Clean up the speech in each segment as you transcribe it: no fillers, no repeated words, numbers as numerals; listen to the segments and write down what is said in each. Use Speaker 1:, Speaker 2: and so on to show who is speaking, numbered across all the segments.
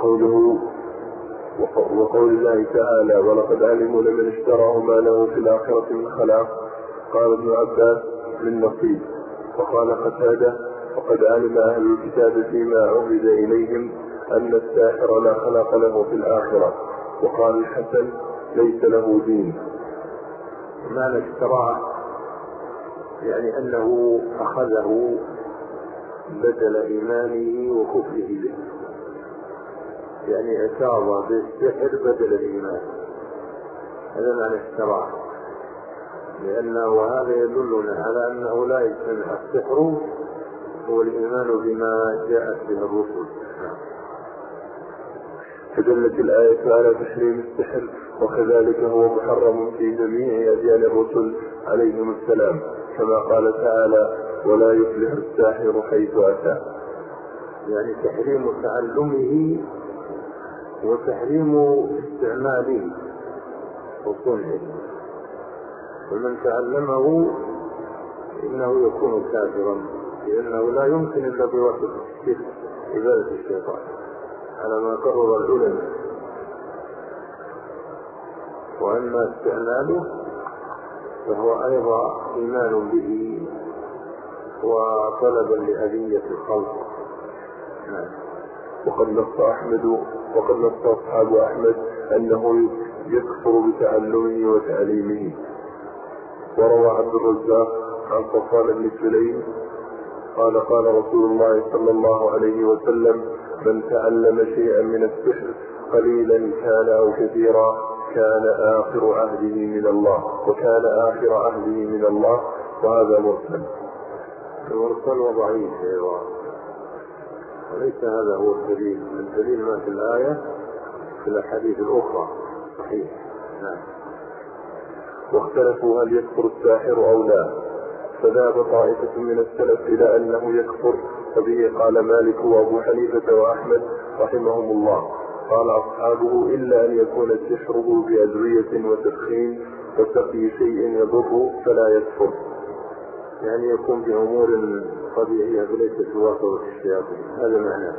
Speaker 1: وقول الله تعالى ولقد علموا لمن اشتراه ما له في الآخرة من خلاق. قال ابن عباس من نصيب. وقال قتادة وقد علم أهل الكتاب فيما عهد إليهم أن الساحر لا خلاق له في الآخرة. وقال الحسن ليس له دين.
Speaker 2: معنى اشتراه يعني أنه أخذه بدل إيمانه وكفره به، يعني اعتاض بالسحر بدل الإيمان، هذا معنى اشتراه. لأنه هذا يدلنا على أنه لا يجتمع السحر والإيمان بما جاءت به الرسل.
Speaker 1: فدلت الآية على تحريم السحر، وكذلك هو محرم في جميع أديان الرسل عليهم السلام، كما قال تعالى ولا يفلح الساحر حيث أتى.
Speaker 2: يعني تحريم تعلمه وتحريم استعماله وصنعه، ومن تعلمه إنه يكون كافرا، لأنه لا يمكن إلا بواسطة الشرك عبادة الشيطان على ما قرر العلماء. وأما استعماله فهو أيضا إيمان به وطلبا لأذية الخلق.
Speaker 1: وقد نص أصحاب أحمد أنه يكفر بتعلمه وتعليمه. وروى عبد الرزاق عن صفوان بن سليم قال قال رسول الله صلى الله عليه وسلم من تعلم شيئا من السحر قليلا كان أو كثيرا كان آخر عهده من الله، وكان آخر عهده من الله. وهذا
Speaker 2: مرسل وضعيف أيضا، وليس هذا هو الدليل. الدليل ما في الآية في الأحاديث الأخرى صحيح.
Speaker 1: واختلفوا هل يكفر الساحر أو لا، فذهب طائفة من السلف إلى أنه يكفر، فبه قال مالك وأبو حنيفة وأحمد رحمهم الله. قال أصحابه إلا أن يكون سحره بأدوية وتدخين وسقي شيء يضر فلا يكفر،
Speaker 2: يعني يكون بأمور طبيعية وليست بواسطة الشياطين. هذا معناه.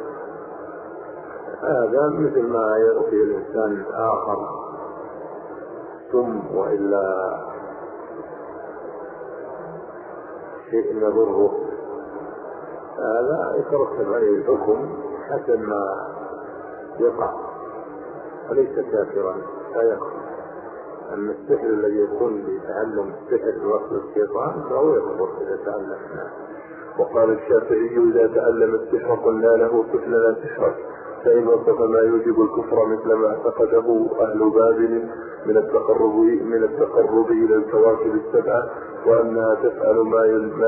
Speaker 2: هذا مثل ما يعطي الإنسان آخر ثم وإلا شيء يضره، هذا يترتب عليه الحكم حسب ما يقع، وليس كافرا لا يكفر. أما السحر الذي يكون بتعلم السحر بواسطة الشيطان فهو يكفر إذا تعلم.
Speaker 1: وقال الشافعي إذا تعلم السحر قلنا له سحر لا سحر، فإن وصف ما يوجب الكفر مثل ما اعتقده أهل بابل من التقرب إلى الكواكب السبعة، وأنها تفعل ما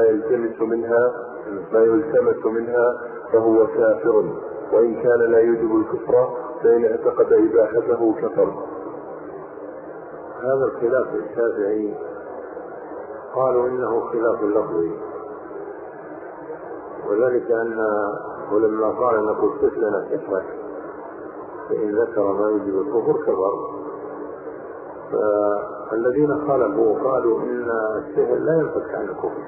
Speaker 1: يلتمس منها فهو كافر، وإن كان لا يوجب الكفر فإن اعتقد إباحته كفر.
Speaker 2: هذا الخلاف الشافعي قالوا إنه خلاف لفظي، وذلك ولما قال نقول صف لنا سحرك فإن ذكر ما يوجب الكفر كفر. فالذين خالفوا قالوا إن السحر لا ينفك عن الكفر،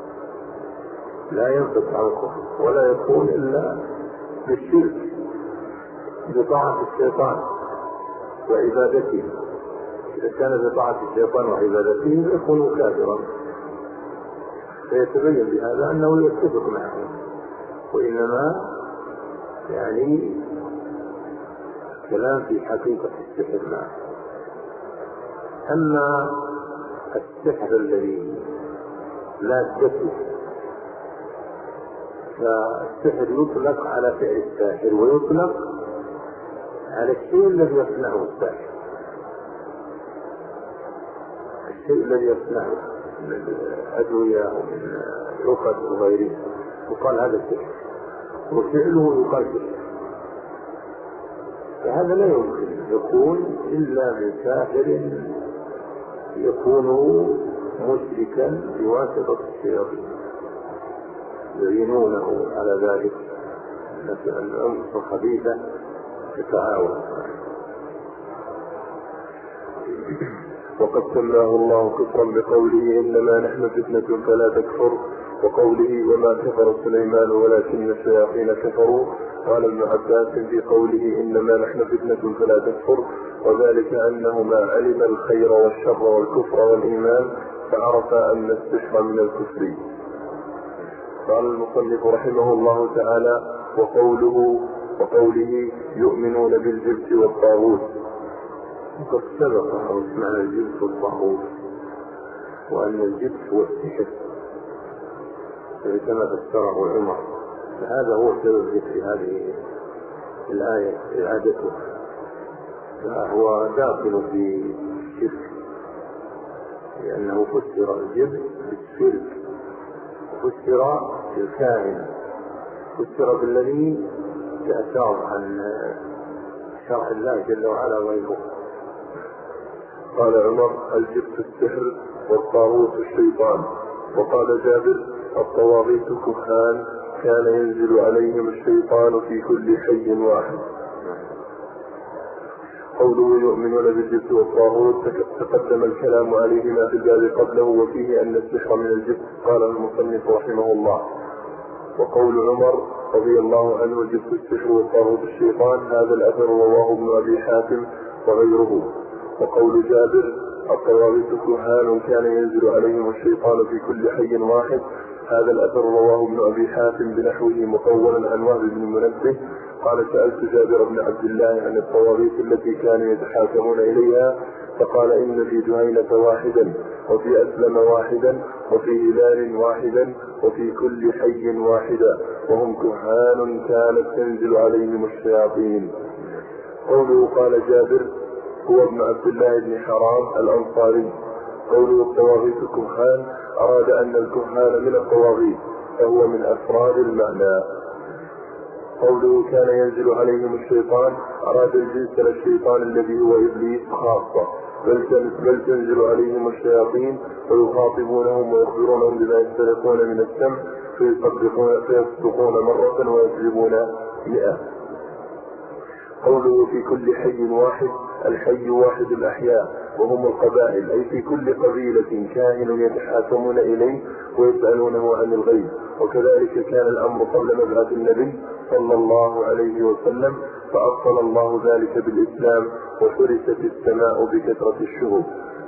Speaker 2: لا ينفك عن الكفر ولا يكون إلا بالشرك بطاعة الشيطان وعبادته. إذا كان بطاعة الشيطان وعبادته يكون كافرا، فيتبين بهذا أنه يتفق معه، وإنما يعني كلام في حقيقة السحر معه. أما السحر الذي لا تثبت فالسحر يطلق على فعل الساحر ويطلق على الشيء الذي يصنعه الساحر، الشيء الذي يصنعه من الأدوية ومن العقد وغيره يقال هذا السحر، وفعله يقال سحر. فهذا لا يمكن يكون إلا من ساحر يكون مشركا بواسطة الشياطين يعينونه على ذلك، الأنفس الخبيثة تتعاون.
Speaker 1: وقد سماه الله كفرا بقوله إنما نحن فتنة فلا تكفر، وقوله وما كفر سليمان ولكن الشياطين كفروا. قال ابن عباس في قوله إنما نحن فتنة فلا تكفر، وذلك أنه ما علم الخير والشر والكفر والإيمان فعرف أن السحر من الكفر. قال المصنف رحمه الله تعالى وقوله يؤمنون بالجبت والطاغوت.
Speaker 2: وقد سبق معنى الجبت والطاغوت، وأن الجبت هو السحر كما فسره عمر، فهذا هو سبب ذكر هذه الآية إعادته، فهو داخل في الشرك، لأنه فسر الجبت بالشرك، فسر بالكاهن، فسر بالذي يأثار عن شرع الله جل وعلا وغيره.
Speaker 1: قال عمر الجبت السحر والطاغوت الشيطان. وقال جابر الطواغيت كهان كان ينزل عليهم الشيطان في كل حي واحد. قوله يؤمنون بالجبت والطاغوت تقدم الكلام عليهما في الباب قبله، وفيه أن السحر من الجبت. قال المصنف رحمه الله وقول عمر رضي الله عنه الجبت السحر والطاغوت الشيطان، هذا الأثر رواه ابن أبي حاتم وغيره. وقول جابر الطواغيت كهان كان ينزل عليهم الشيطان في كل حي واحد، هذا الأثر رواه ابن أبي حاتم بنحوه مطولا عن وهب بن منبه. قال سألت جابر بن عبد الله عن الطواغيت التي كانوا يتحاكمون إليها، فقال إن في جهينة واحدا، وفي أسلم واحدا، وفي هلال واحدا، وفي كل حي واحدا، وهم كهان كانت تنزل عليهم الشياطين. قوله قال جابر هو ابن عبد الله بن حرام الأنصاري. قوله الطواغيت كهان أراد أن الكهان من الطواغيت، فهو من أفراد المعنى. قوله كان ينزل عليهم الشيطان أراد الجنس الشيطان الذي هو إبليس خاصة، بل تنزل عليهم الشياطين ويخاطبونهم ويخبرونهم بما يسترقون من السمع، فيصدقون مرة ويكذبون 100. قوله في كل حي واحد، الحي واحد الأحياء وهم القبائل، أي في كل قبيلة كاهن يتحاكمون إليه ويسألونه عن الغيب. وكذلك كان الأمر قبل مبعث النبي صلى الله عليه وسلم، فأبطل الله ذلك بالإسلام وحرست السماء بكثرة الشهود.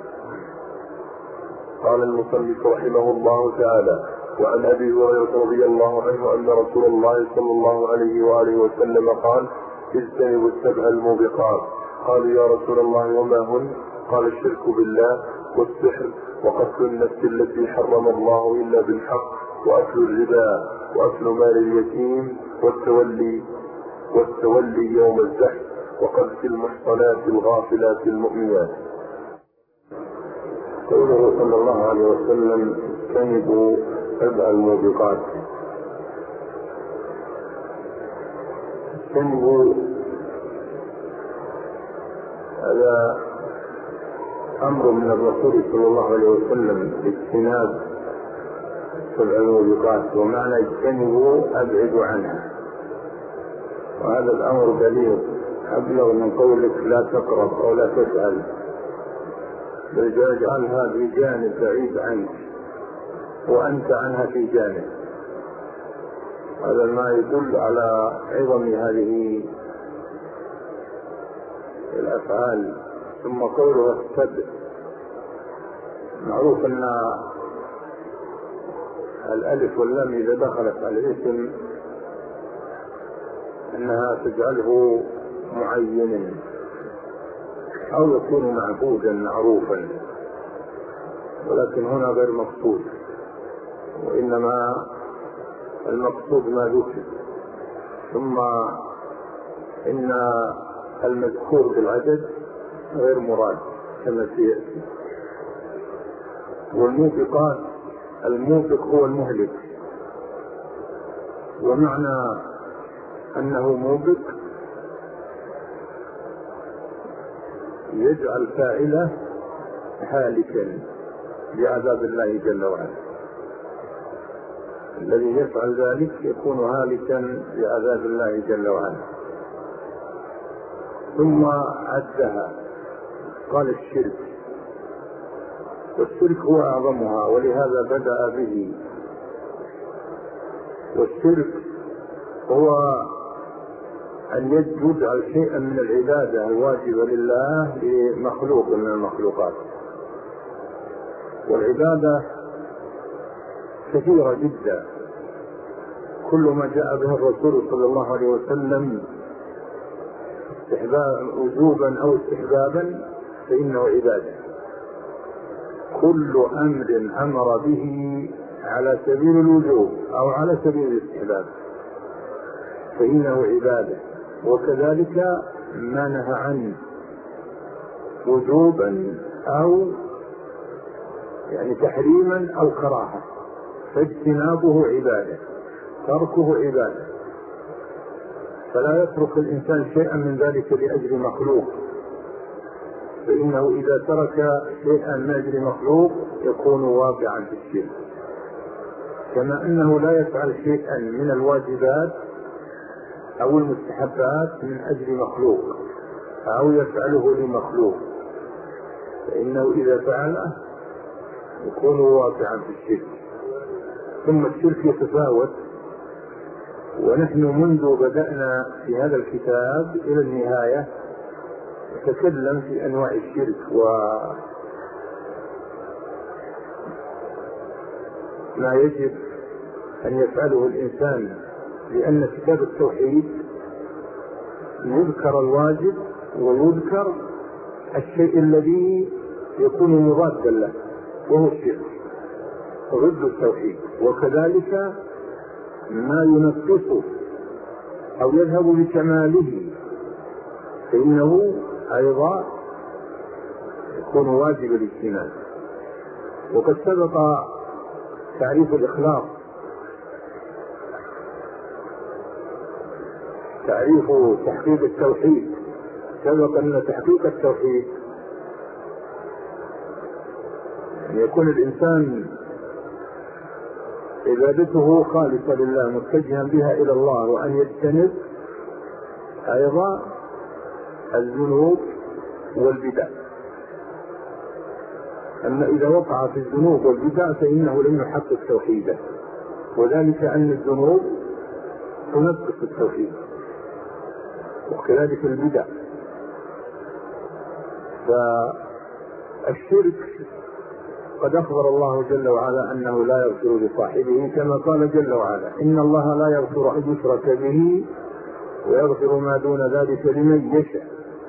Speaker 1: قال المصنف رحمه الله تعالى وعن أبي هريرة رضي الله عنه أن رسول الله صلى الله عليه وآله وسلم قال اجتنبوا السبع الموبقات. قالوا يا رسول الله وما هن؟ قال الشرك بالله والسحر وقتل النفس التي حرم الله إلا بالحق وأكل الربا وأكل مال اليتيم والتولي يوم الزحف وقذف المحصنات الغافلات المؤمنات.
Speaker 2: قوله صلى الله عليه وسلم اجتنبوا سبع الموبقات. اجتنبوا هذا أمر من الرسول صلى الله عليه وسلم باجتناب سبع الموبقات، ومعنى اجتنبوا أبعدوا عنها، وهذا الأمر بليغ أبلغ من قولك لا تقرب أو لا تسأل، بل اجعلها بجانب بعيد عنك وأنت عنها في جانب. هذا ما يدل على عظم هذه الأفعال. ثم قوله السبع، معروف أن الألف واللام إذا دخلت على الاسم أنها تجعله معينا أو يكون معبودا معروفا، ولكن هنا غير مقصود، وإنما المقصود ما ذكر. ثم إن المذكور بالعدد غير مراد كما سيأتي. والموبقات، الموبق هو المهلك، ومعنى أنه موبق يجعل فاعله هالكا بعذاب الله جل وعلا. الذي يفعل ذلك يكون هالكا بعذاب الله جل وعلا. ثم عدها قال الشرك، والشرك هو أعظمها، ولهذا بدأ به والشرك هو أن يجعل شيئا من العبادة الواجبة لله لمخلوق من المخلوقات. والعبادة كثيرة جدا، كل ما جاء به الرسول صلى الله عليه وسلم وجوبا أو استحبابا فإنه عبادة. كل أمر أمر به على سبيل الوجوب أو على سبيل الاستحباب فإنه عبادة، وكذلك ما نهى عنه وجوبا أو يعني تحريما أو كراهة فاجتنابه عبادة، تركه عبادة. فلا يترك الإنسان شيئا من ذلك لأجل مخلوق، فإنه إذا ترك شيئا من أجل مخلوق يكون واقعا في الشرك، كما أنه لا يفعل شيئا من الواجبات أو المستحبات من أجل مخلوق أو يفعله لمخلوق، فإنه إذا فعله يكون واقعا في الشرك. ثم الشرك يتفاوت، ونحن منذ بدأنا في هذا الكتاب إلى النهاية نتكلم في أنواع الشرك وما يجب أن يفعله الإنسان، لأن كتاب التوحيد يذكر الواجب ويذكر الشيء الذي يكون مضادا له وهو الشرك ضد التوحيد، وكذلك ما ينقصه أو يذهب بكماله فإنه أيضا يكون واجب الاجتناب. وقد سبق تعريف الإخلاص، تعريف تحقيق التوحيد. سبق أن تحقيق التوحيد أن يكون الإنسان عبادته خالصة لله متجها بها إلى الله، وأن يجتنب أيضا الذنوب والبدع. أما إذا وقع في الذنوب والبدع فإنه لم يحقق توحيده، وذلك أن الذنوب تنقص التوحيد وكذلك البدع. فالشرك قد أخبر الله جل وعلا أنه لا يغفر لصاحبه، كما قال جل وعلا: إن الله لا يغفر أن يشرك به ويغفر ما دون ذلك لمن يشاء.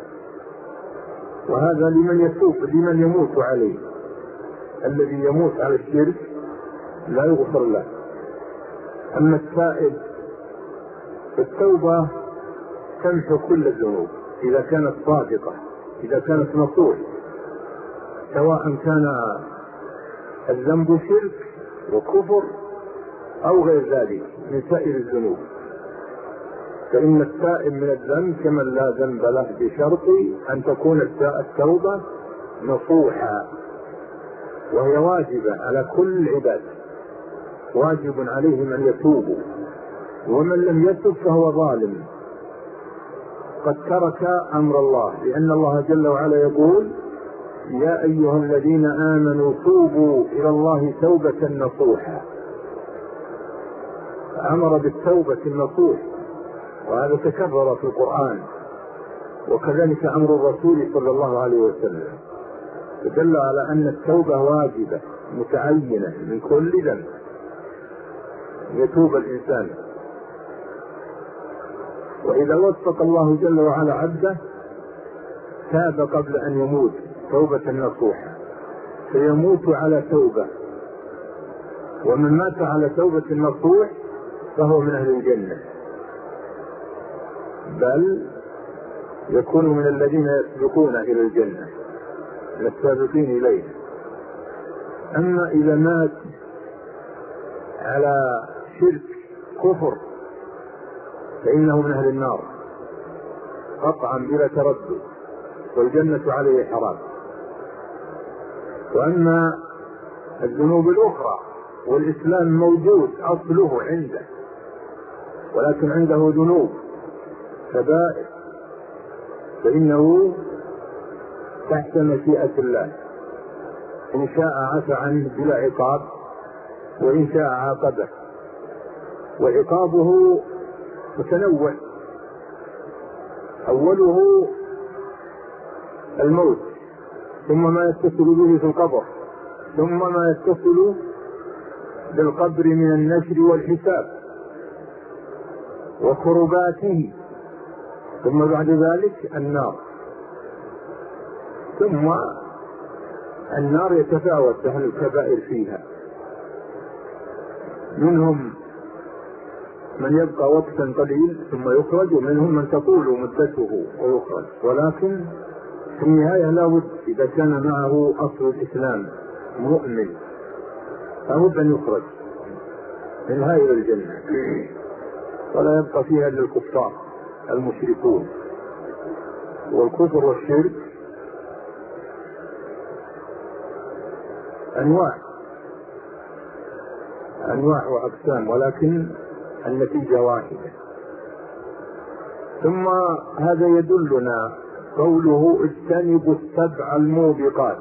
Speaker 2: وهذا لمن يتوب، لمن يموت عليه. الذي يموت على الشرك لا يغفر له. أما التائب التوبة تمحو كل الذنوب إذا كانت صادقة، إذا كانت نصوح، سواء كان الذنب شرك وكفر أو غير ذلك من سائر الذنوب. فإن التائب من الذنب كمن لا ذنب له، بشرط أن تكون التوبة نصوحا، وهي واجبة على كل عباد، واجب عليهم أن يتوبوا، ومن لم يتب فهو ظالم قد ترك أمر الله، لأن الله جل وعلا يقول: يا أيها الذين آمنوا توبوا إلى الله توبة نصوحا. أمر بالتوبة النصوح، وهذا تكرر في القرآن، وكذلك أمر الرسول صلى الله عليه وسلم، فدل على أن التوبة واجبة متعينة من كل ذنب يتوب الإنسان. وإذا وفق الله جل وعلا عبده تاب قبل أن يموت توبة نصوحة فيموت على توبة، ومن مات على توبة نصوح فهو من أهل الجنة، بل يكون من الذين يسبقون إلى الجنة، من السابقين إليه. أما إذا مات على شرك كفر فإنه من أهل النار قطعا بلا تردد، والجنة عليه حرام. وأما الذنوب الأخرى والإسلام موجود أصله عنده، ولكن عنده ذنوب كبائر فإنه تحت مشيئة الله، إن شاء عفى عنه بلا عقاب، وإن شاء عاقبه. وعقابه متنوع، أوله الموت، ثم ما يتصل به في القبر، ثم ما يتصل بالقبر من النشر والحساب وكرباته، ثم بعد ذلك النار. ثم النار يتفاوت أهل الكبائر فيها، منهم من يبقى وقتا قليل ثم يخرج، ومنهم من تطول مدته ويخرج، ولكن في النهاية لا بد إذا كان معه أصل الإسلام مؤمن لابد أن يخرج من هذه الجنة، ولا يبقى فيها إلا الكفار المشركون. والكفر والشرك أنواع وأقسام، ولكن النتيجة واحدة. ثم هذا يدلنا قوله اجتنبوا السبع الموبقات،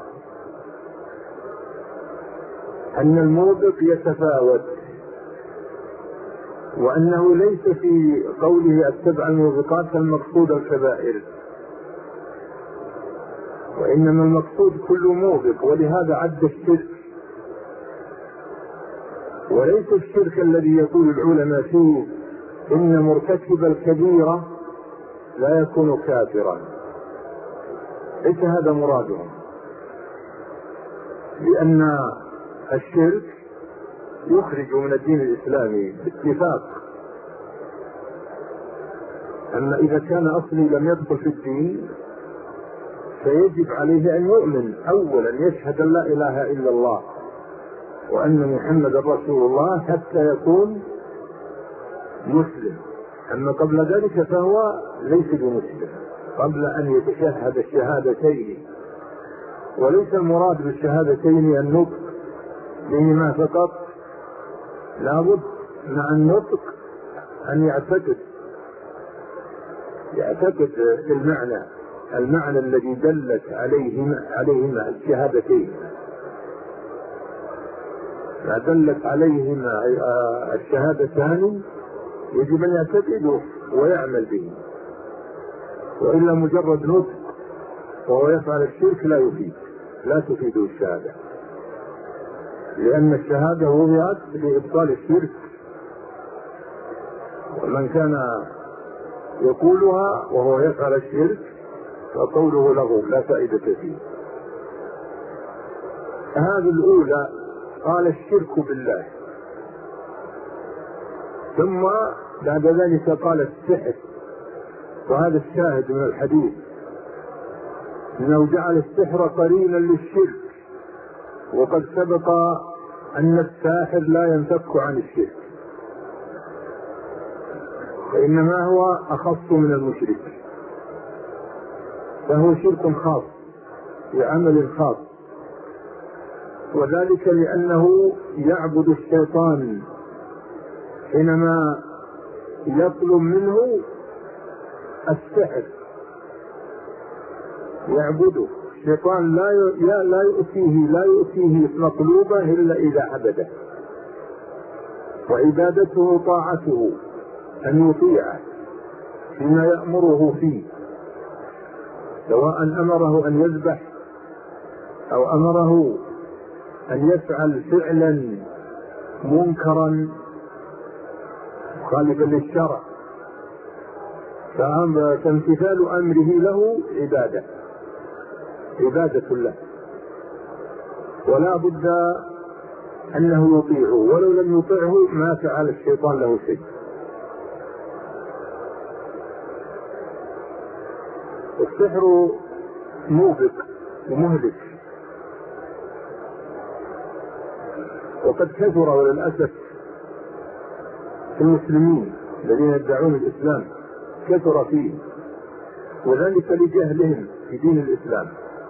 Speaker 2: أن الموبق يتفاوت، وأنه ليس في قوله السبع الموبقات المقصود الكبائر، وإنما المقصود كل موبق، ولهذا عد الشرك. وليس الشرك الذي يقول العلماء فيه إن مرتكب الكبيرة لا يكون كافرا، ليس هذا مرادهم، لأن الشرك يخرج من الدين الإسلامي باتفاق. أما إذا كان أصلي لم يدخل في الدين فيجب عليه أن يؤمن أولا، يشهد أن لا إله إلا الله وأن محمد رسول الله حتى يكون مسلم. أما قبل ذلك فهو ليس بمسلم قبل أن يتشهد الشهادتين. وليس المراد بالشهادتين النطق بهما فقط، لابد مع النطق أن يعتقد المعنى الذي دلت عليهما الشهادتين، ما دلت عليهما الشهادتان يجب أن يعتقده ويعمل به، وإلا مجرد نطق وهو يفعل الشرك لا تفيده الشهادة، لأن الشهادة وضعت لإبطال الشرك، ومن كان يقولها وهو يفعل الشرك فقوله له لا فائدة فيه. هذه الأولى قال الشرك بالله، ثم بعد ذلك قال السحر، وهذا الشاهد من الحديث انه جعل السحر قرينا للشرك، وقد سبق ان الساحر لا ينفك عن الشرك، فانما هو اخص من المشرك، فهو شرك خاص بعمل خاص، وذلك لأنه يعبد الشيطان حينما يطلب منه السحر، يعبده الشيطان لا يؤتيه مطلوبه إلا إذا عبده، وعبادته طاعته، أن يطيعه فيما يأمره فيه، سواء أمره أن يذبح أو أمره أن يفعل فعلا منكرا مخالفا للشرع، فامتثال أمره له عبادة له، ولا بد أنه يطيعه، ولو لم يطيعه ما فعل الشيطان له شيء. السحر موبق ومهلك، وقد كثر وللأسف في المسلمين الذين يدعون الإسلام، كثر فيه، وذلك لجهلهم في دين الإسلام،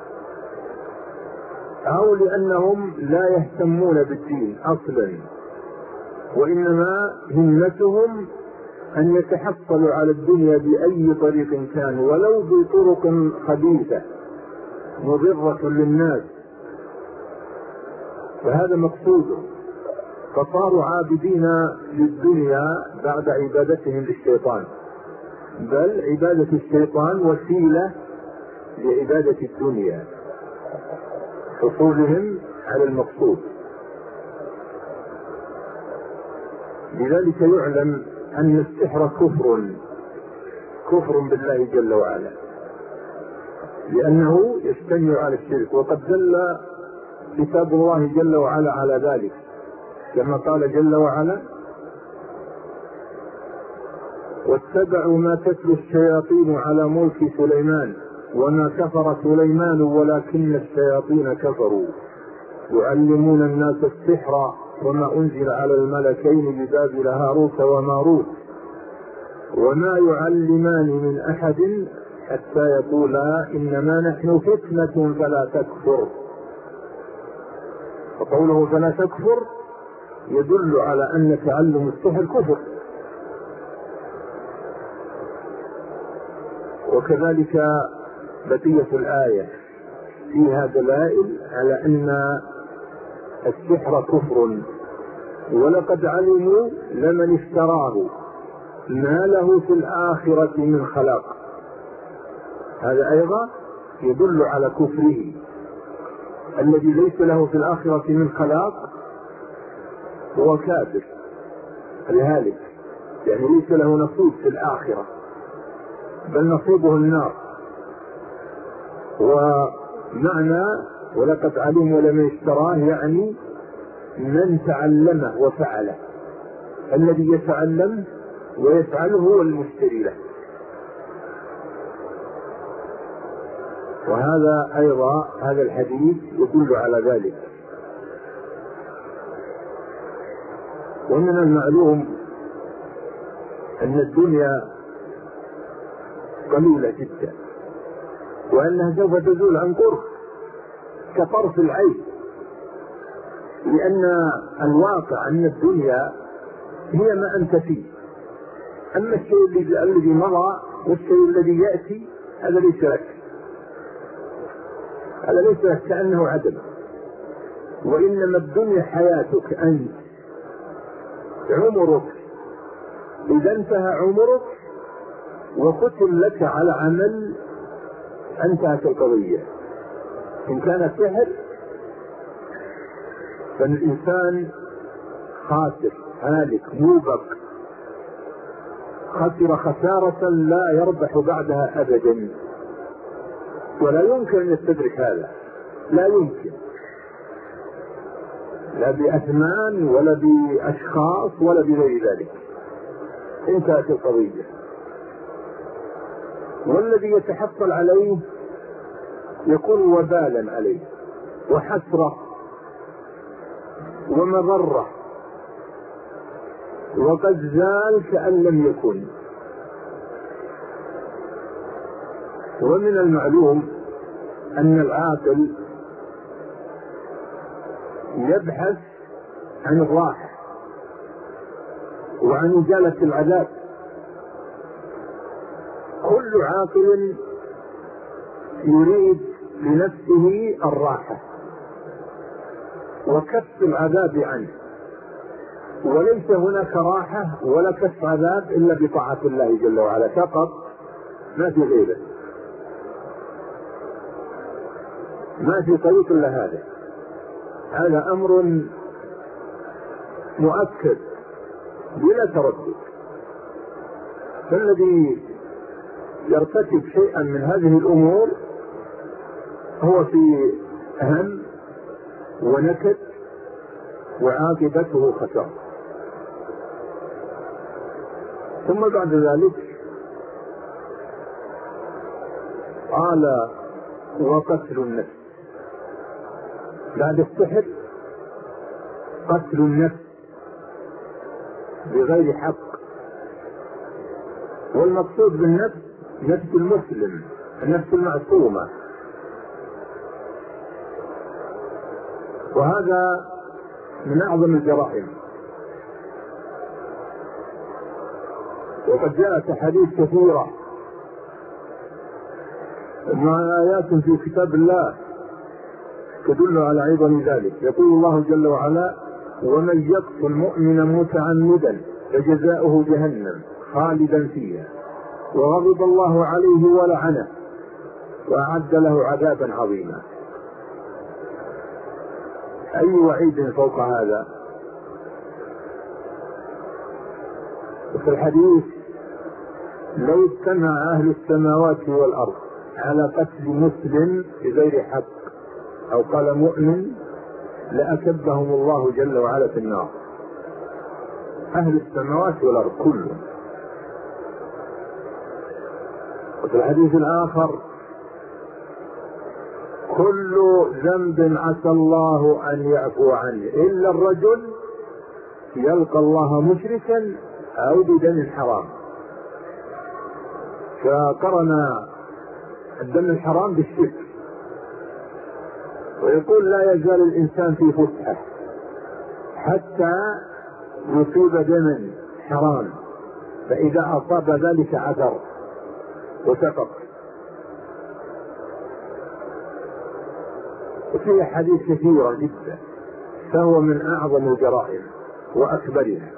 Speaker 2: أو لأنهم لا يهتمون بالدين أصلا، وإنما همتهم أن يتحصلوا على الدنيا بأي طريق كان، ولو بطرق خبيثة مضرة للناس، فهذا مقصوده. فصاروا عابدين للدنيا بعد عبادتهم للشيطان، بل عبادة الشيطان وسيلة لعبادة الدنيا حصولهم على المقصود. لذلك يعلم أن السحر كفر بالله جل وعلا، لأنه يجتمع على الشرك، وقد دل كتاب الله جل وعلا على ذلك كما قال جل وعلا: واتبعوا ما تتلو الشياطين على ملك سليمان وما كفر سليمان ولكن الشياطين كفروا يعلمون الناس السحر وما أنزل على الملكين ببابل هاروت وماروت وما يعلمان من أحد حتى يقولا إنما نحن فتنة فلا تكفر. وقوله فلا تكفر يدل على أن تعلم السحر كفر. وكذلك بقية الآية فيها دلائل على أن السحر كفر. ولقد علموا لمن اشتراه ما له في الآخرة من خلاق. هذا أيضا يدل على كفره. الذي ليس له في الآخرة من خلاق هو كافر الهالك، يعني ليس له نصيب في الآخرة بل نصيبه النار. ومعنى ولقد علموا لمن اشتراه يعني من تعلمه وفعله. الذي يتعلم ويفعله هو المشتري له. وهذا أيضا هذا الحديث يدل على ذلك. ومن المعلوم أن الدنيا قليلة جدا، وأنها سوف تزول عن قرب كطرف العين، لأن الواقع أن الدنيا هي ما أنت فيه. أما الشيء الذي مضى والشيء الذي يأتي هذا ليس لك، هذا ليس لك، كأنه عدم. وإنما الدنيا حياتك أنت، عمرك. إذا انتهى عمرك وختم لك على عمل انتهت القضية. إن كان سحر فالإنسان خاسر هالك موبق، خسر خسارة لا يربح بعدها أبدا، ولا يمكن أن يستدرك هذا، لا يمكن، لا بأثمان ولا بأشخاص ولا بغير ذلك. انتهت القضية. والذي يتحصل عليه يكون وبالا عليه وحسرة ومضرة، وقد زال كأن لم يكن. ومن المعلوم أن العاقل يبحث عن الراحة وعن إزالة العذاب. كل عاقل يريد لنفسه الراحة وكف العذاب عنه، وليس هناك راحة ولا كف عذاب إلا بطاعة الله جل وعلا فقط، ما في غيره، ما في طريق إلا هذا. هذا أمر مؤكد بلا تردد. فالذي يرتكب شيئا من هذه الأمور هو في هم ونكد وعاقبته خسارة. ثم بعد ذلك قال وقتل النفس. بعد السحر قتل النفس بغير حق. والمقصود بالنفس نفس المسلم، النفس المعصومة. وهذا من أعظم الجرائم. وقد جاءت أحاديث كثيرة مع آيات في كتاب الله تدل على عظم ذلك. يقول الله جل وعلا ومن يقتل مؤمنا متعمدا فجزاؤه جهنم خالدا فيها وغضب الله عليه ولعنه وأعد له عذابا عظيما. أي وعيد فوق هذا؟ وفي الحديث لو اجتمع أهل السماوات والأرض على قتل مسلم بغير حق أو قال مؤمن لأكبهم الله جل وعلا في النار، أهل السماوات والأرض كلهم. وفي الحديث الآخر كل ذنب عسى الله أن يعفو عنه إلا الرجل يلقى الله مشركا أو بدم حرام، فقرن الدم الحرام بالشرك. ويقول لا يزال الإنسان في فسحة حتى يصيب دما حرام، فإذا أصاب ذلك عذر وسقط. وفيه حديث كثيرة جدا، فهو من أعظم الجرائم وأكبرها.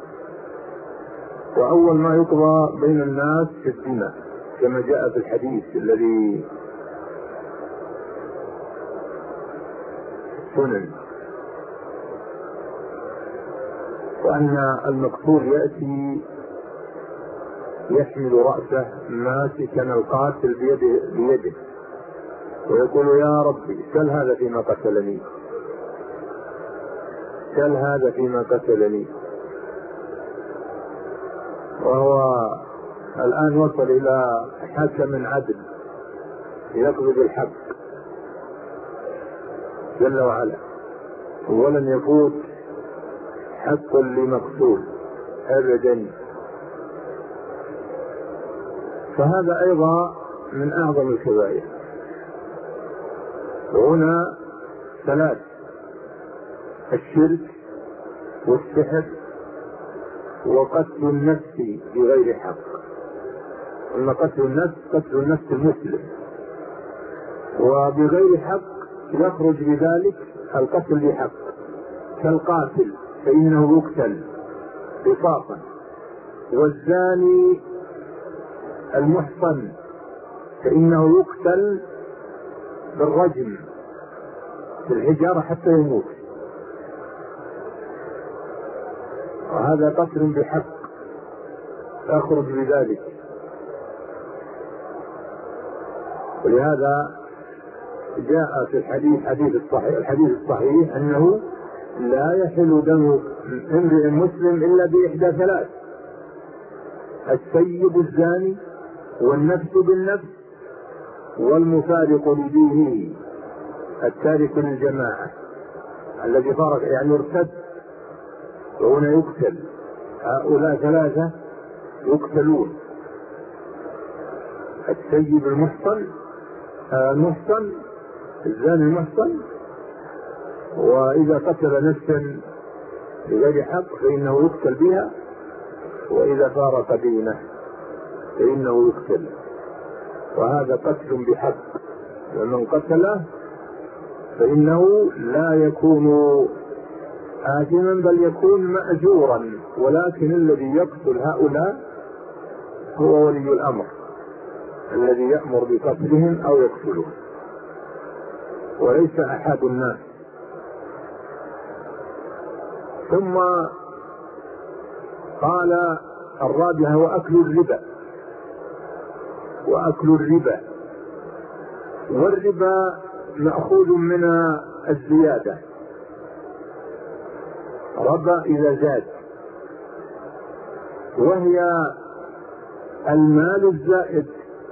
Speaker 2: وأول ما يقضى بين الناس في الدماء كما جاء في الحديث الذي سنن، وأن المقتول يأتي يحمل رأسه ماسكا القاتل بيده ويقول يا ربي سل هذا فيما قتلني، سل هذا فيما قتلني. وهو الآن وصل إلى حكم عدل يقضي بالحق جل وعلا، ولن يفوت حق لمقتول أبدا. فهذا أيضا من أعظم الكبائر. وهنا ثلاث: الشرك والسحر وقتل النفس بغير حق. أما قتل النفس المسلم، وبغير حق يخرج بذلك القتل بحق، كالقاتل فإنه يقتل قصاصا، والزاني المحصن فإنه يقتل بالرجم في الحجارة حتى يموت، وهذا قتل بحق يخرج بذلك. ولهذا جاء في الحديث الصحيح أنه لا يحل دم امرئ مسلم إلا بإحدى ثلاث: السيب الزاني، والنفس بالنفس، والمفارق لدينه التارك للجماعة الذي فارق يعني ارتد، وهنا يقتل. هؤلاء ثلاثة يقتلون: السيب المحصن، الزاني المحصن، وإذا قتل نفسا بغير حق فإنه يقتل بها، وإذا فارق دينه فإنه يقتل. وهذا قتل بحق، ومن قتله فإنه لا يكون آثما بل يكون مأجورا، ولكن الذي يقتل هؤلاء هو ولي الأمر الذي يأمر بقتلهم أو يقتلهم، وليس أحد الناس. ثم قال الرابعة: وأكل الربا. والربا مأخوذ من الزيادة، ربا إذا زاد، وهي المال الزائد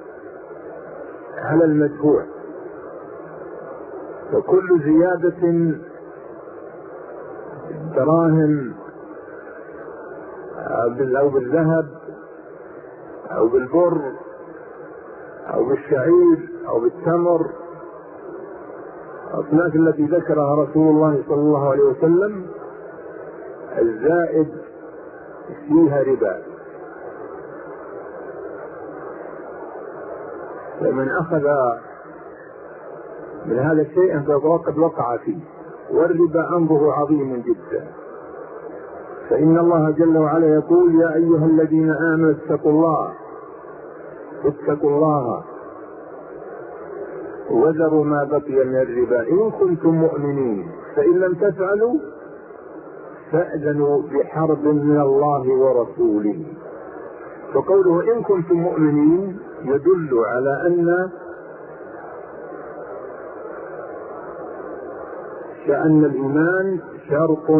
Speaker 2: على المدفوع. وكل زيادة دراهم أو بالذهب أو بالبر أو بالشعير أو بالتمر، الأصناف التي ذكرها رسول الله صلى الله عليه وسلم، الزائد فيها ربا. ومن أخذ من هذا الشيء فقد وقع فيه، والربا أمره عظيم جدا. فإن الله جل وعلا يقول: يا أيها الذين آمنوا اتقوا الله وذروا ما بقي من الربا إن كنتم مؤمنين، فإن لم تفعلوا فأذنوا بحرب من الله ورسوله. فقوله إن كنتم مؤمنين يدل على أن شأن الإيمان شرط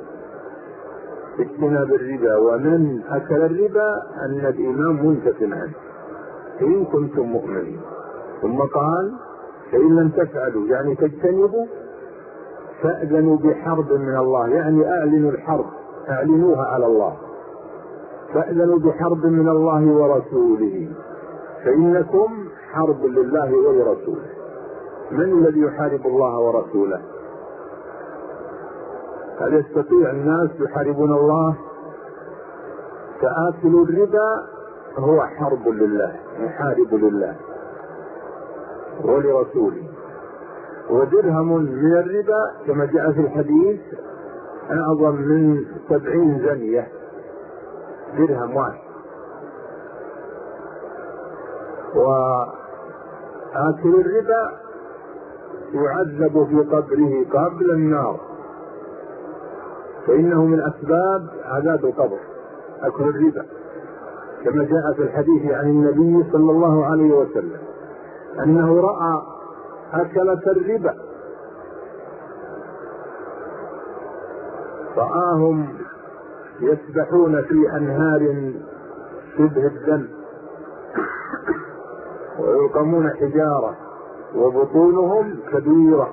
Speaker 2: اجتناب الربا، ومن أكل الربا أن الإيمان منتف عنه إن كنتم مؤمنين. ثم قال: فإن لم تفعلوا يعني تجتنبوا فأذنوا بحرب من الله، يعني أعلنوا الحرب، أعلنوها على الله. فأذنوا بحرب من الله ورسوله، فإنكم حرب لله ولرسوله. من الذي يحارب الله ورسوله؟ هل يستطيع الناس يحاربون الله؟ فآكل الربا هو حرب لله، محارب لله ولرسوله. ودرهم من الربا كما جاء في الحديث أعظم من 70 زنية، درهم واحد. وآكل الربا يعذب في قبره قبل النار، فإنه من أسباب عذاب القبر أكل الربا، كما جاء في الحديث عن النبي صلى الله عليه وسلم أنه رأى أكلة الربا، رآهم يسبحون في أنهار شبه الدم ويلقمون حجارة وبطونهم كبيرة،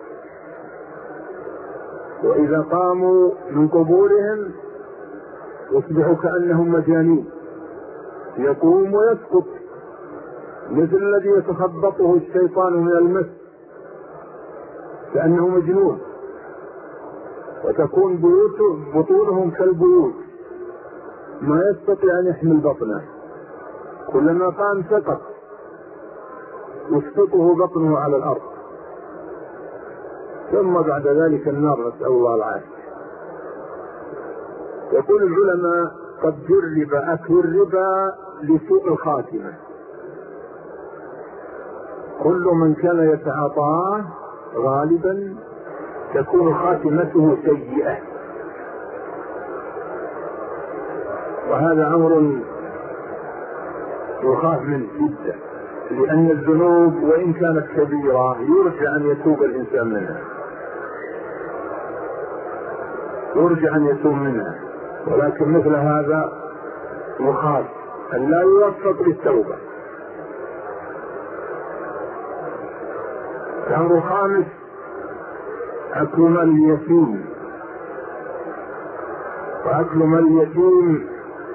Speaker 2: وإذا قاموا من قبورهم يصبحوا كأنهم مجانين، يقوم ويسقط مثل الذي يتخبطه الشيطان من المس كأنه مجنون، وتكون بطونهم كالبيوت، ما يستطيع أن يحمل بطنه، كلما قام سقط يسقطه بطنه على الأرض، ثم بعد ذلك النار، نسأل الله العافية. يقول العلماء: قد جرب أكل الربا لسوء الخاتمة، كل من كان يتعاطاه غالبا تكون خاتمته سيئة، وهذا أمر يخاف منه جدا، لأن الذنوب وإن كانت كبيرة يرجى أن يتوب الإنسان منها، يرجى أن يتوب منها، ولكن مثل هذا يخاف أن لا يوفق للتوبة. الأمر الخامس: أكل مال اليتيم. وأكل مال اليتيم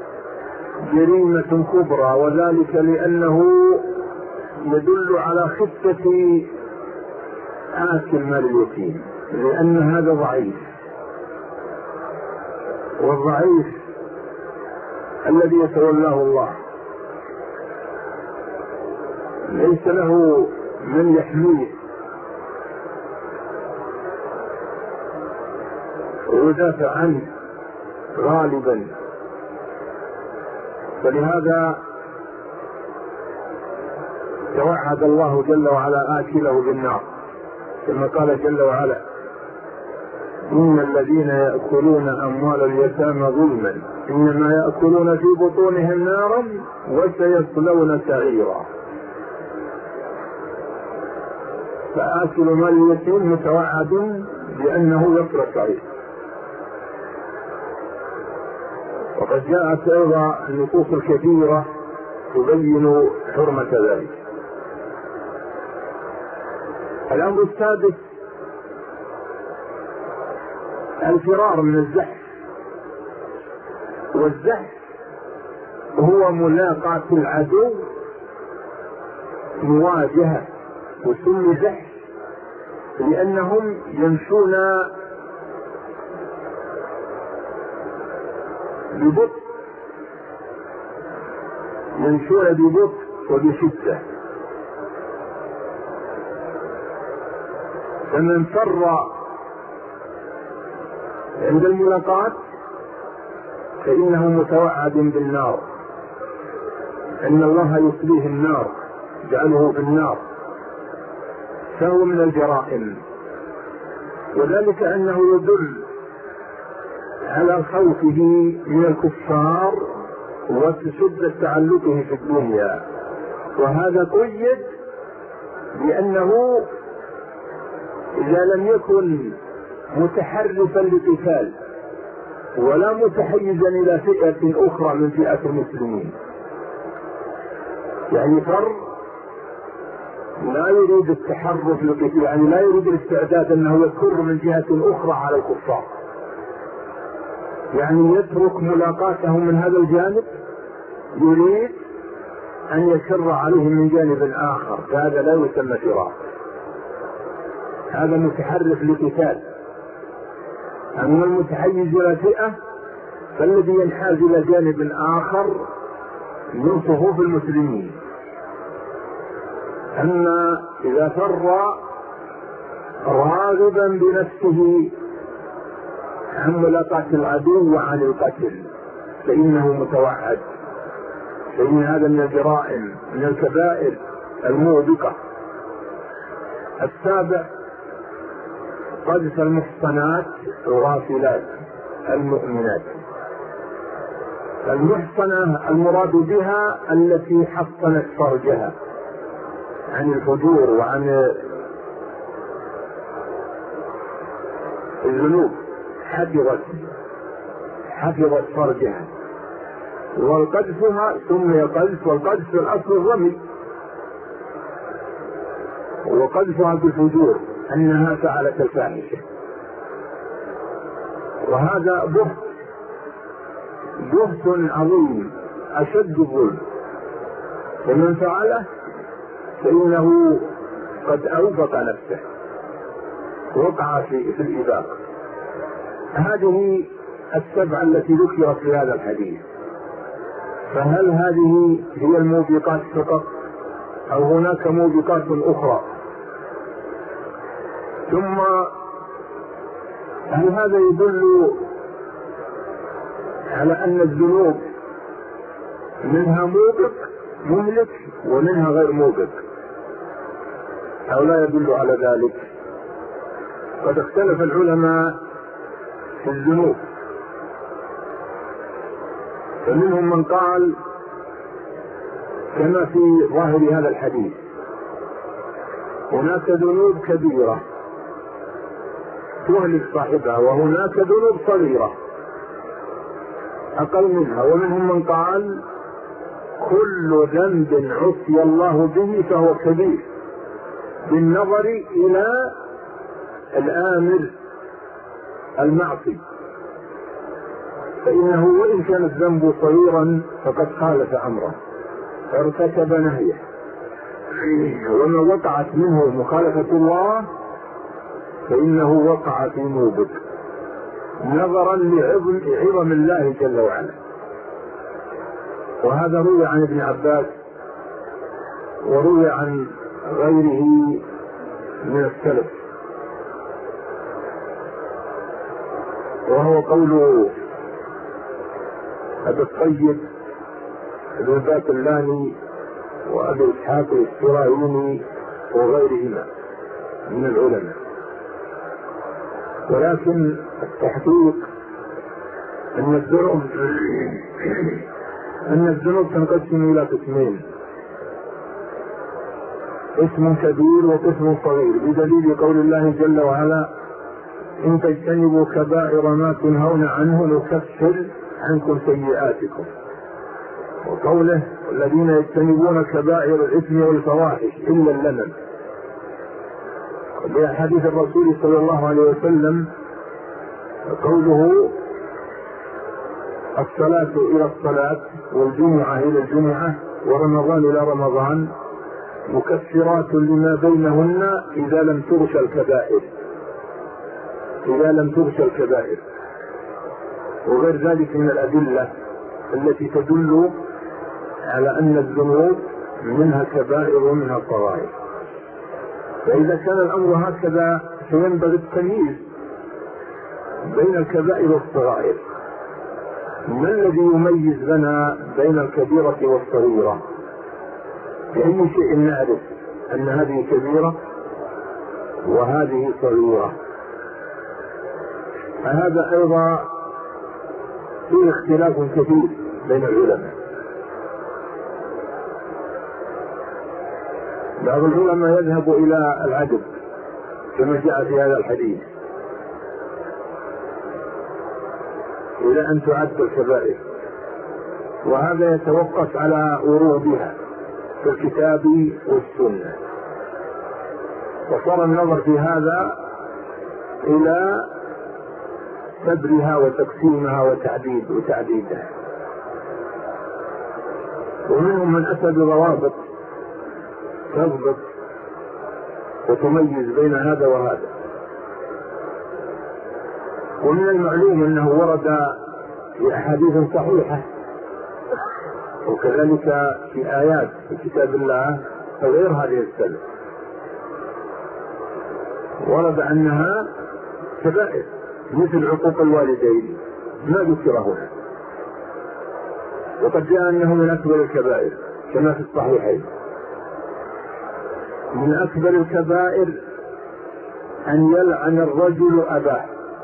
Speaker 2: جريمة كبرى، وذلك لأنه يدل على خفة آكل مال اليتيم، لأن هذا ضعيف، والضعيف الذي يتولاه الله ليس له من يحميه ويدافع عنه غالبا، فلهذا توعد الله جل وعلا آكله بالنار، كما قال جل وعلا: إن الذين يأكلون أموال اليتامى ظلما إنما يأكلون في بطونهم نارا وسيصلون سعيرا. فآكل مال اليتيم متوعد بأنه يصل سعير. وقد جاءت أيضا النصوص الكثيرة تبين حرمة ذلك. الأمر السادس: الفرار من الزحف. والزحف هو ملاقاة العدو، مواجهة، وسمي زحف لأنهم يمشون ببطء، يمشون ببطء وبشدة، فمن فر عند الملاقاة فإنه متوعد بالنار، إن الله يصليه النار، جعله في النار، فهو من الجرائم. وذلك أنه يدل على خوفه من الكفار وشدة تعلقه في الدنيا. وهذا قيد بأنه إذا لم يكن متحرفا لقتال ولا متحيزا إلى فئة أخرى من فئات المسلمين، يعني فرد لا يريد التحرف للقتال، يعني لا يريد الاستعداد أنه يكر من جهة أخرى على الكفار، يعني يترك ملاقاته من هذا الجانب، يريد أن يكر عليهم من جانب آخر، فهذا لا يسمى فرار، هذا متحرف لقتال. أما المتحيز إلى فئة فالذي ينحاز إلى جانب آخر من صفوف المسلمين. أما إذا فر راغبا بنفسه عن ملاقاة العدو وعن القتل فإنه متوعد، فإن هذا من الجرائم، من الكبائر الموبقة. السابع قذف المحصنات الغافلات المؤمنات. المحصنة المراد بها التي حصنت فرجها عن الفجور وعن الذنوب، حفظت فرجها. والقذفها سمي قذف، والقذف الأصل الرمي، وقذفها بالفجور أنها فعلت الفاحشة. وهذا بهت عظيم أشد الظلم، ومن فعله فإنه قد أوبق نفسه، وقع في الإباق. هذه السبعة التي ذكرت في هذا الحديث، فهل هذه هي الموبقات فقط أو هناك موبقات أخرى؟ ثم هل هذا يدل على أن الذنوب منها موبق مهلك ومنها غير موبق، أو لا يدل على ذلك؟ قد اختلف العلماء في الذنوب، فمنهم من قال كما في ظاهر هذا الحديث هناك ذنوب كبيرة تهلك صاحبها، وهناك ذنوب صغيرة أقل منها. ومنهم من قال كل ذنب عصي الله به فهو كبير، بالنظر إلى الآمر المعصي، فإنه وإن كان الذنب صغيرا فقد خالف أمره ارتكب نهيه، وما وقعت منه مخالفة الله فإنه وقع في موبق نظرا لعظم الله جل وعلا. وهذا روي عن ابن عباس وروي عن غيره من السلف، وهو قول أبي الطيب ابن باقلاني وأبي إسحاق السرايوني وغيرهما من العلماء. ولكن التحقيق أن الذنوب تنقسم إلى قسمين، قسم كبير وقسم صغير، بدليل قول الله جل وعلا إن تجتنبوا كبائر ما تنهون عنه نكفر عنكم سيئاتكم، وقوله الذين يجتنبون كبائر الإثم والفواحش إلا اللمم. بحديث الرسول صلى الله عليه وسلم قوله الصلاة إلى الصلاة والجمعة إلى الجمعة ورمضان إلى رمضان مكفرات لما بينهن إذا لم تغش الكبائر، إذا لم تغش الكبائر، وغير ذلك من الأدلة التي تدل على أن الذنوب منها كبائر ومنها صغائر. فإذا كان الأمر هكذا فينبغي التمييز بين الكبائر والصغائر، ما الذي يميز لنا بين الكبيرة والصغيرة؟ بأي شيء نعرف أن هذه كبيرة وهذه صغيرة؟ فهذا أيضا فيه اختلاف كثير بين العلماء. بعض العلماء يذهب إلى العدد كما جاء في هذا الحديث، إلى أن تعد الكبائر، وهذا يتوقف على ورودها في الكتاب والسنة، وصار النظر في هذا إلى تبرها وتقسيمها وتعديدها. ومنهم من أتى بضوابط تضبط وتميز بين هذا وهذا. ومن المعلوم أنه ورد في أحاديث صحيحة وكذلك في آيات في كتاب الله غير هذه السلف ورد أنها كبائر مثل عقوق الوالدين ما ذكر هنا، وقد جاء أنه من أكبر الكبائر كما في الصحيحين. من أكبر الكبائر أن يلعن الرجل أباه.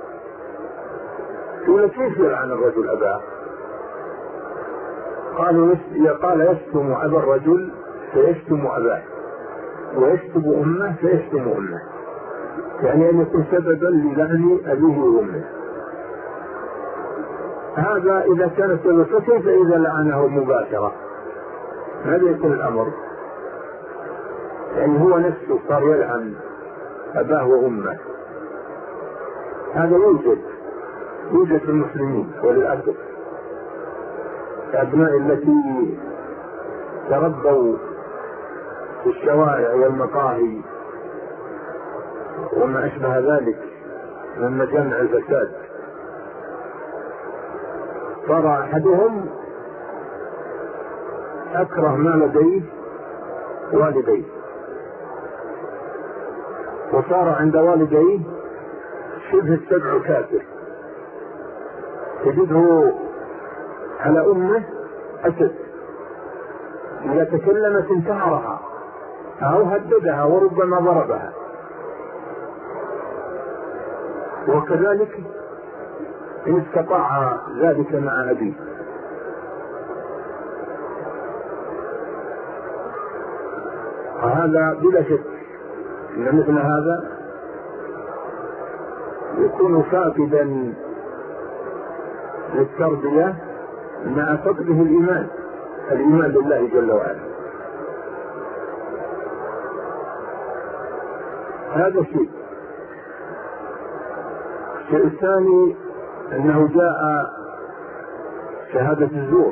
Speaker 2: قيل كيف يلعن الرجل أباه؟ قال يشتم أبا الرجل فيشتم أباه، ويشتم أمه فيشتم أمه، يعني أن يكون سببا للعن أبيه وأمه. هذا إذا كان سبب، فكيف إذا لعنه مباشرة؟ ماذا يكون الأمر؟ يعني هو نفسه صار يلعن أباه وأمه. هذا يوجد في المسلمين وللأسف. الأبناء التي تربوا في الشوارع والمقاهي وما أشبه ذلك من مجامع الفساد، صار أحدهم أكره ما لديه والديه، وصار عند والديه شبه السبع كافر. تجده على أمه أسد، إذا تكلمت انتهرها أو هددها وربما ضربها، وكذلك إن استطاع ذلك مع أبيه. وهذا بلا شك أن مثل هذا يكون فاقدا للتربية مع فقده الإيمان بالله جل وعلا. هذا شيء. الشيء الثاني أنه جاء شهادة الزور،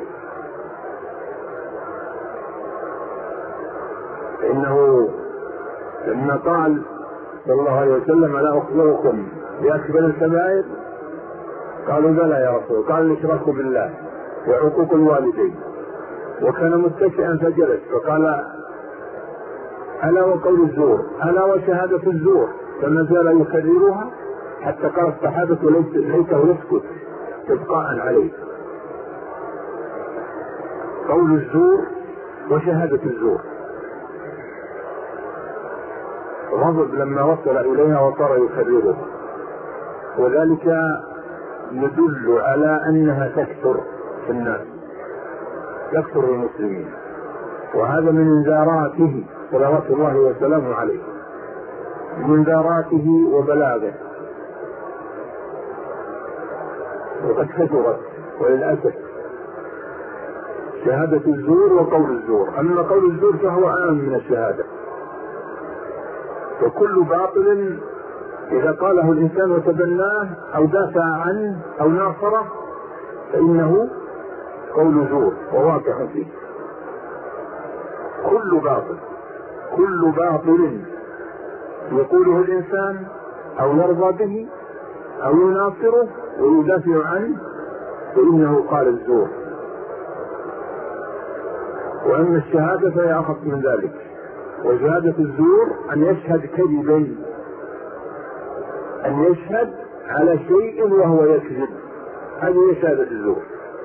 Speaker 2: إنه لما قال صلى الله عليه وسلم ألا أخبركم بأكبر الكبائر؟ قالوا بلى يا رسول. قال الإشراك بالله وعقوق الوالدين. وكان متكئا فجلس فقال ألا وقول الزور، ألا وشهادة الزور، فما زال يكررها حتى قال الصحابة ليته يسكت إبقاء عليه. قول الزور وشهادة الزور. غضب لما وصل إليها وصار يكررها، وذلك يدل على أنها تكثر في الناس، تكثر المسلمين، وهذا من انذاراته صلوات الله وسلامه عليه، من انذاراته وبلاغه. وقد كثرت وللأسف شهادة الزور وقول الزور. أما قول الزور فهو عام من الشهادة، وكل باطل إذا قاله الإنسان وتبناه أو دافع عنه أو ناصره فإنه قول زور وواقع فيه. كل باطل يقوله الإنسان أو يرضى به أو يناصره ويدافع عنه فإنه قال الزور. وأما الشهادة فهي أخف من ذلك. وشهادة الزور أن يشهد كذبا، أن يشهد على شيء وهو يكذب، هذه هي شهادة الزور.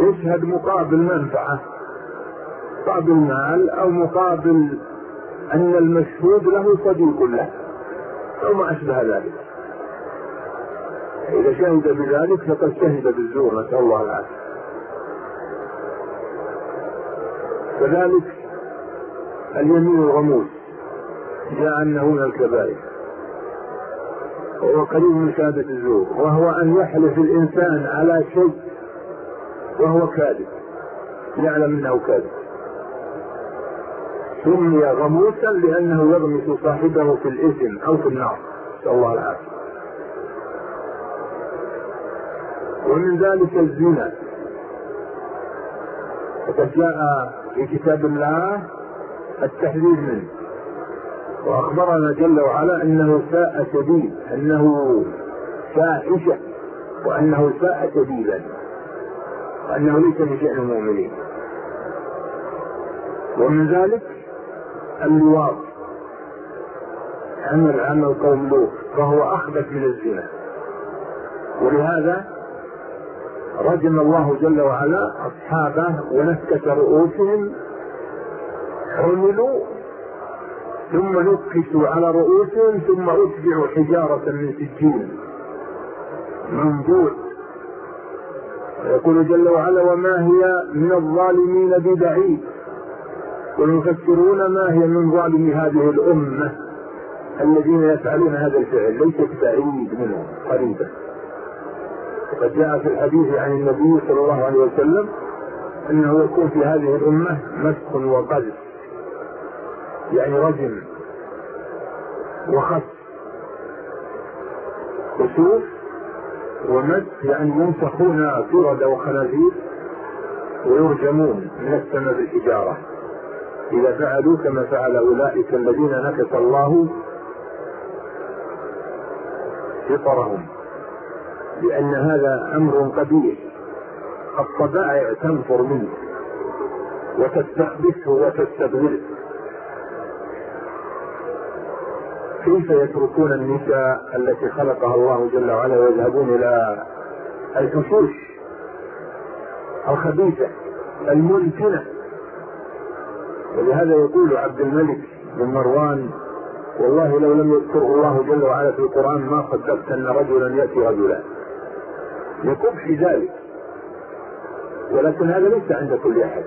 Speaker 2: يشهد مقابل منفعة، مقابل مال أو مقابل أن المشهود له صديق له أو ما أشبه ذلك. إذا شهد بذلك فقد شهد بالزور، نسأل الله العافية. كذلك اليمين الغموس جاء أنه من الكبائر وهو قريب من شهادة الزور، وهو أن يحلف الإنسان على شيء وهو كاذب، يعلم أنه كاذب، سمي غموسا لأنه يغمس صاحبه في الإثم أو في النار، نسأل الله العافية. ومن ذلك الزنا، وقد جاء في كتاب الله التحذير منه، وأخبرنا جل وعلا أنه ساء سبيل، أنه فاحشة، وأنه ساء سبيلا، وأنه ليس من شأن المؤمنين. ومن ذلك اللواط، عمل قوم لوط، فهو أخبث من الزنا، ولهذا رجم الله جل وعلا أصحابه ونكت رؤوسهم، حملوا ثم نكسوا على رؤوسهم ثم أتبعوا حجارة من سجيل منضود. يقول جل وعلا وما هي من الظالمين ببعيد، والمفسرون ما هي من ظالم هذه الأمة الذين يفعلون هذا الفعل، ليست بعيد منهم، قريبة. وقد جاء في الحديث عن النبي صلى الله عليه وسلم أنه يكون في هذه الأمة مسخ وقذف، يعني رجم وخس، خسوف ومس يعني ينسخون قردة وخنازير ويرجمون من السماء بالحجارة إذا فعلوا كما فعل أولئك الذين نكث الله فطرهم، لأن هذا أمر قبيح، الطبائع تنفر منه وتستخبثه وتستبغله. كيف يتركون النساء التي خلقها الله جل وعلا ويذهبون إلى الفحوش الخبيثة المنتنة؟ ولهذا يقول عبد الملك بن مروان والله لو لم يذكره الله جل وعلا في القرآن ما صدقت أن رجلا يأتي رجلا، لقبح ذلك، ولكن هذا ليس عند كل أحد،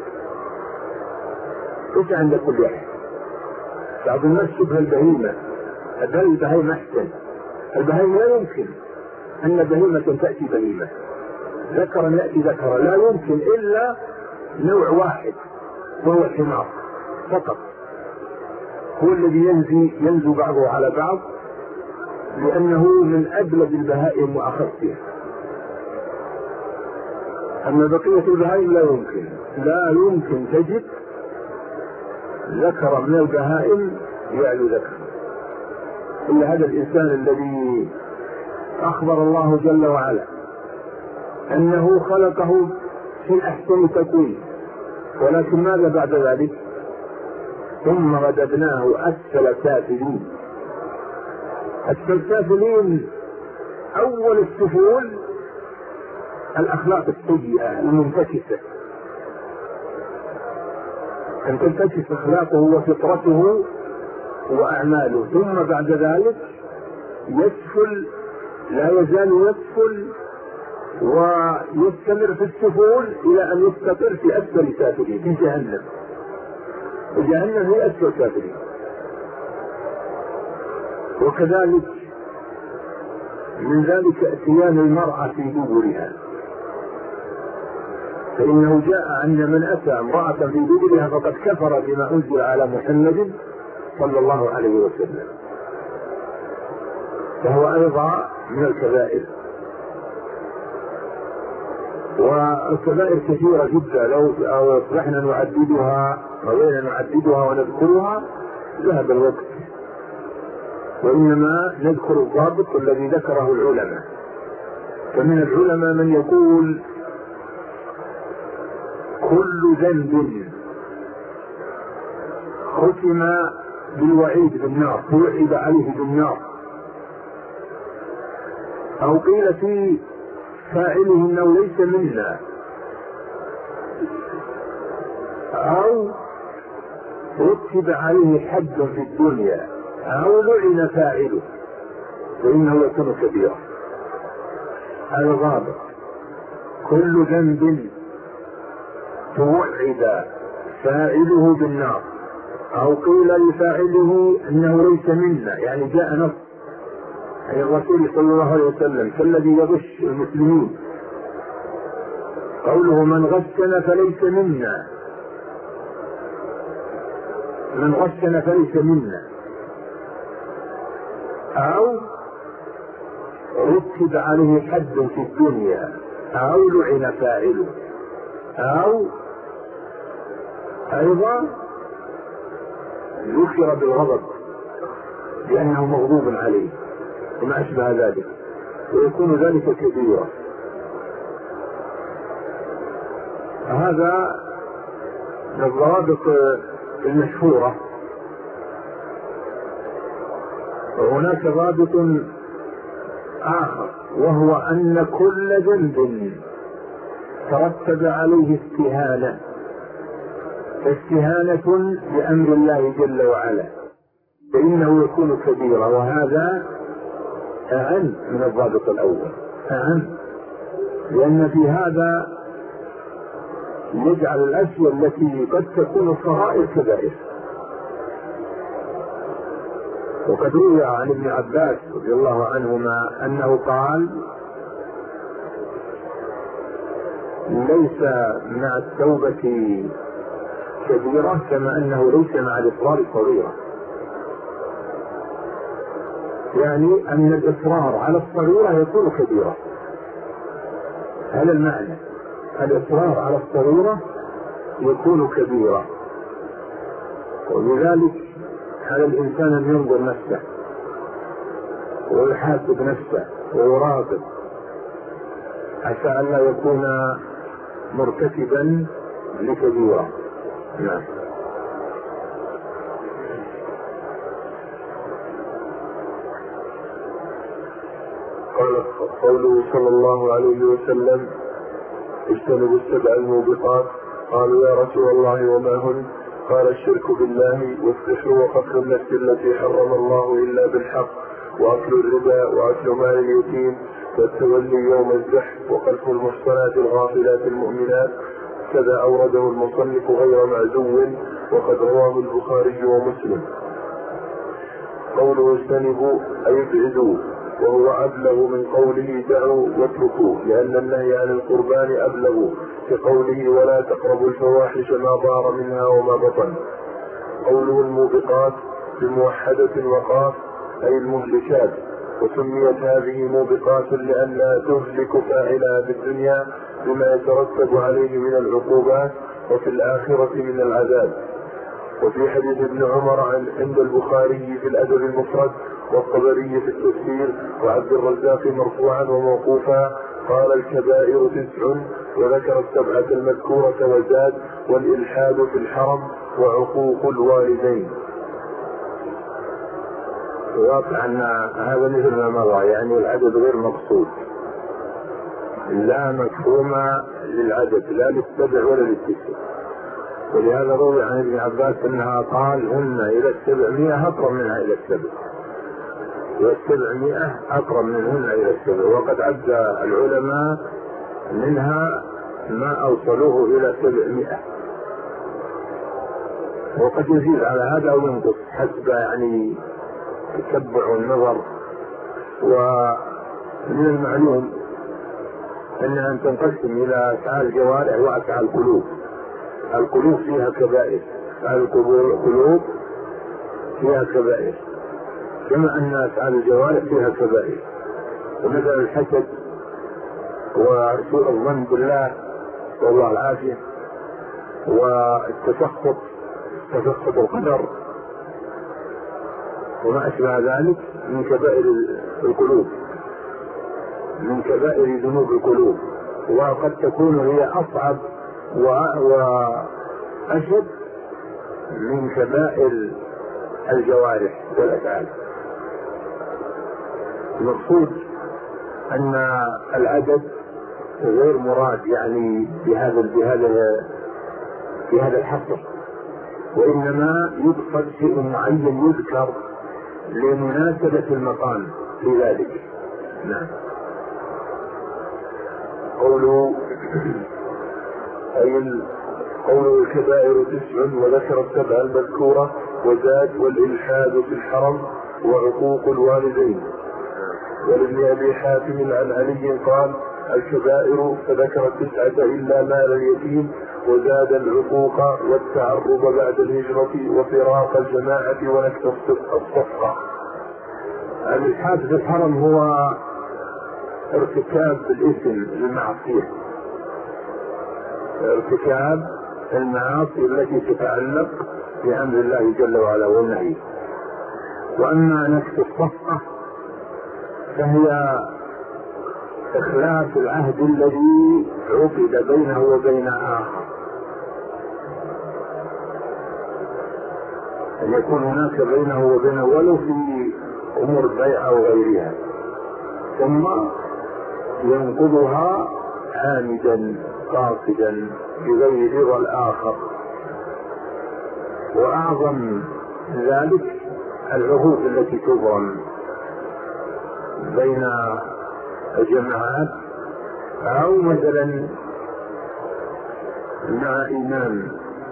Speaker 2: ليس عند كل أحد. بعض الناس شبه البهيمة، بل البهيمة أحسن. البهيمة لا يمكن أن بهيمة تأتي بهيمة، ذكرا يأتي ذكرا، لا يمكن إلا نوع واحد وهو الحمار فقط، هو الذي ينزو بعضه على بعض لأنه من أبلد البهائم وأخفها. أما بقية البهائم لا يمكن تجد ذكر من البهائم يعلو ذكر إلا هذا الإنسان الذي أخبر الله جل وعلا أنه خلقه في أحسن تكوين، ولكن ماذا بعد ذلك؟ ثم رددناه أسفل سافلين. أسفل سافلين أول السفول الأخلاق السيئة المنتكسة، أن تنتكس أخلاقه وفطرته وأعماله، ثم بعد ذلك يسفل، لا يزال يسفل ويستمر في السفول إلى أن يستقر في أسفل سافلين في جهنم، وجهنم هي أسفل سافلين. وكذلك من ذلك اتيان المرأة في دبرها، فإنه جاء أن من أتى امرأة في دبرها فقد كفر بما أنزل على محمد صلى الله عليه وسلم، فهو أيضا من الكبائر. والكبائر كثيرة جدا، لو أصبحنا نعددها ونذكرها ذهب الوقت، وإنما نذكر الضابط الذي ذكره العلماء. فمن العلماء من يقول كل ذنب ختم بالوعيد بالنار، توعد عليه بالنار، أو قيل في فاعله انه ليس منا أو رتب عليه حد في الدنيا أو لعن فاعله فإنه يكون كبيرا. هذا ضابط. كل ذنب توعد فاعله بالنار أو قيل لفاعله إنه ليس منا، يعني جاء نص عن الرسول صلى الله عليه وسلم كالذي يغش المسلمين، قوله من غشنا فليس منا، من غشنا فليس منا، أو رتب عليه حد في الدنيا أو لعن فاعله، أو أيضا ذكر بالغضب لأنه مغضوب عليه وما أشبه ذلك، ويكون ذلك كبيرا. هذا من الضوابط المشهورة. وهناك ضابط آخر، وهو أن كل ذنب ترتب عليه استهانة بأمر الله جل وعلا فإنه يكون كبيرا، وهذا أعم من الضابط الأول، أعم، لأن في هذا يجعل الأشياء التي قد تكون صغائر كبائر. وقد روي عن ابن عباس رضي الله عنهما أنه قال: ليس مع التوبة كبيرة كما أنه ليس مع الإصرار صغيرة، يعني أن الإصرار على الصغيرة يكون كبيرة. هذا المعنى، الإصرار على الصغيرة يكون كبيرة. ولذلك على الإنسان أن ينظر نفسه ويحاسب نفسه ويراقب عسى أن لا يكون مرتكبا لكبيرة. نعم.
Speaker 1: قال قوله صلى الله عليه وسلم: اجتنبوا السبع الموبقات. قالوا: يا رسول الله وما هن؟ قال: الشرك بالله، والسحر، وقتل النفس التي حرم الله إلا بالحق، وأكل الربا، وأكل مال اليتيم، والتولي يوم الزحف، وقذف المحصنات الغافلات المؤمنات. كذا أورده المصنف غير معزو، وقد رواه البخاري ومسلم. قوله اجتنبوا أي ابعدوا، وهو أبلغ من قوله دعوا واتركوا، لأن النهي عن القربان أبلغ، كقوله ولا تقربوا الفواحش ما ظهر منها وما بطن. قوله الموبقات بموحدة وقاف أي المهلكات، وسميت هذه موبقات لأنها تهلك فاعلها في الدنيا بما يترتب عليه من العقوبات، وفي الآخرة من العذاب. وفي حديث ابن عمر عند البخاري في الأدب المفرد، والطبري في التفسير، وعبد الرزاق مرفوعا وموقوفا، قال: الكبائر 9، وذكر السبعة المذكورة وزاد: والإلحاد في الحرم، وعقوق الوالدين.
Speaker 2: واقع أن هذا مثل ما مضى، يعني العدد غير مقصود، لا مفهوم للعدد، لا للسبع ولا للتسع. ولهذا روي عن ابن عباس أنها قال: هن إلى 700 أقرب منها إلى 7، و700 أقرب منهن إلى 7. وقد عد العلماء منها ما أوصلوه إلى 700، وقد يزيد على هذا أو ينقص حسب يعني تتبع النظر. ومن المعلوم أنها تنقسم إلى أفعال الجوارح وأفعال القلوب. القلوب فيها كبائر، أفعال القلوب فيها كبائر، كما أن أفعال الجوارح فيها كبائر. ومثل الحسد وسوء الظن بالله والله العافية، والتسخط، تسخط القدر وما أشبه ذلك من كبائر القلوب، من كبائر ذنوب القلوب، وقد تكون هي أصعب وأشد من كبائر الجوارح والأفعال. المقصود أن العدد غير مراد يعني بهذا في هذا الحصر، وإنما يقصد شيء معين يذكر لمناسبة المقام في ذلك. نعم.
Speaker 1: قوله الكبائر 9 وذكر السبع المذكورة وزاد والإلحاد في الحرم وعقوق الوالدين. ولابن أبي حاتم عن علي قال الكبائر فذكر 9 إلا مال اليتيم وزاد العقوق والتعرض بعد الهجرة وفراق الجماعة ونكت الصفقة.
Speaker 2: الإلحاد في الحرم هو ارتكاب الإثم المعصية، ارتكاب المعاصي التي تتعلق بأمر الله جل وعلا والنهي. وأما نكت الصفقة فهي إخلاف العهد الذي عقد بينه وبين آخر، أن يكون هناك بينه وبينه ولو في أمور بيع أو غيرها، ثم ينقضها عامدا قاصدا بغير رضا الآخر. وأعظم ذلك العهود التي تبرم بين الجماعات، أو مثلا مع إمام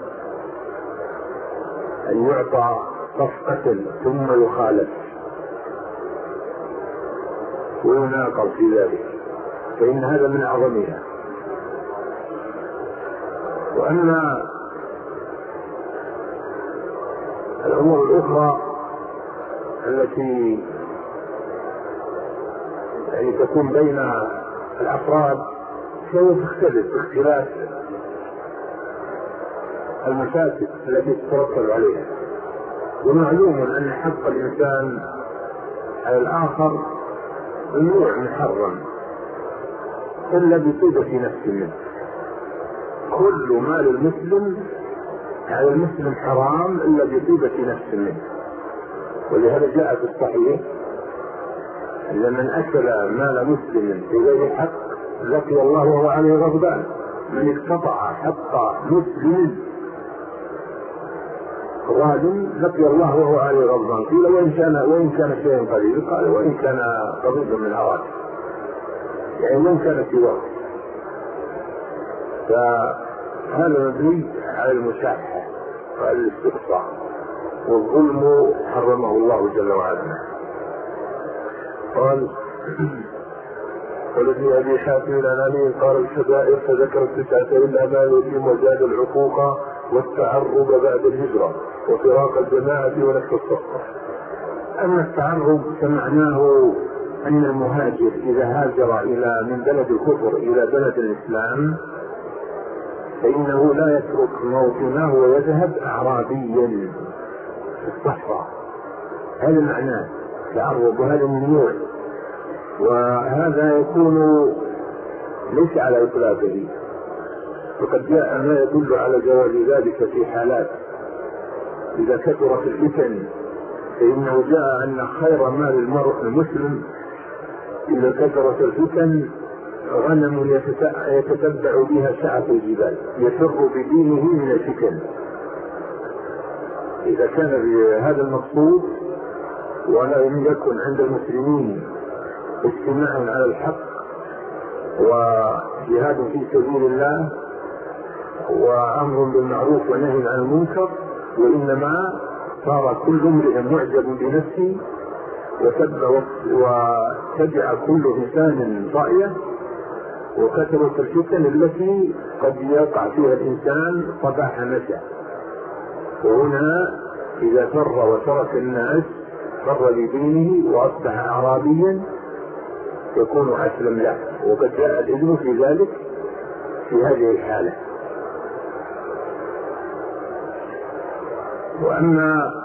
Speaker 2: أن يعطى صفقة ثم يخالف ويناقض في ذلك، فإن هذا من أعظمها. وأما الأمور الأخرى التي يعني تكون بين الأفراد فهي تختلف باختلاف المفاسد التي تترتب عليها. ومعلوم أن حق الإنسان على الآخر ممنوع محرم إلا بطيبة نفس منه. كل مال المسلم على المسلم حرام إلا بطيبة نفس منه. ولهذا جاء في الصحيح أن من أكل مال مسلم بغير حق لقي الله وهو عليه غضبان. من اقتطع حق مسلم ظالم لقي الله وهو عليه غضبان. قيل وإن كان شيئا قليلا؟ قال وإن كان قريبا من أراك، يعني وإن كان سواه. فهذا مبني على المشاحة وعلى الاستقصاء، والظلم حرمه الله جل وعلا. قال
Speaker 1: ولابن أبي حاتم عن علي قال الكبائر فذكر 9 إلا ما اليتيم وزاد العقوق والتعرض بعد الهجرة وفراق الجماعة ونكت الصفقة.
Speaker 2: أما التعرض فمعناه أن المهاجر إذا هاجر من بلد الكفر إلى بلد الإسلام فإنه لا يترك موطنه ويذهب أعرابيا في الصحراء. هذا معناه تعرض، وهذا ممنوع، وهذا يكون ليس على إطلاقه. وقد جاء ما يدل على جواز ذلك في حالات إذا كثرت الفتن، فإنه جاء أن خير مال المرء المسلم إذا كثرت الفتن غنم يتتبع بها سعة الجبال يفر بدينه من الفتن. إذا كان بهذا المقصود ولا يكن عند المسلمين اجتماع على الحق وجهاد في سبيل الله وأمر بالمعروف ونهي عن المنكر، وإنما صار كل امرئ معجب بنفسه وتبع كل إنسان رأيه، وكثرت الفتن التي قد يقع فيها الإنسان صباح مساء. وهنا إذا فر وترك الناس فر بدينه وأصبح أعرابيا يكون أسلم له، وقد جاء الإذن في ذلك في هذه الحالة. وأما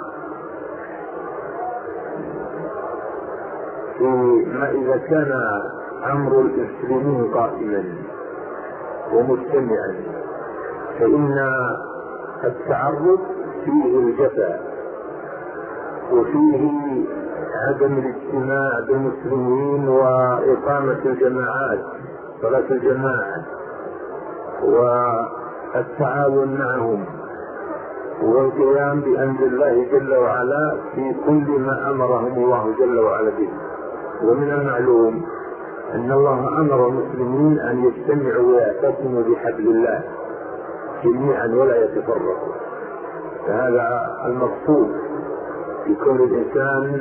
Speaker 2: فيما إذا كان أمر المسلمين قائما ومجتمعا فإن التعرض فيه الجفاء وفيه عدم الاجتماع بالمسلمين وإقامة الجماعات صلاة الجماعة التعاون معهم والقيام بأمر الله جل وعلا في كل ما أمرهم الله جل وعلا به. ومن المعلوم أن الله أمر المسلمين أن يجتمعوا ويعتصموا بحبل الله جميعا ولا يتفرقوا، فهذا المقصود يكون الإنسان